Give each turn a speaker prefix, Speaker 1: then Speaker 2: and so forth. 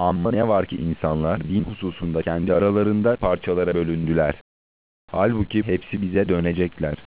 Speaker 1: Ama ne var ki insanlar din hususunda kendi aralarında parçalara bölündüler. Halbuki hepsi bize dönecekler.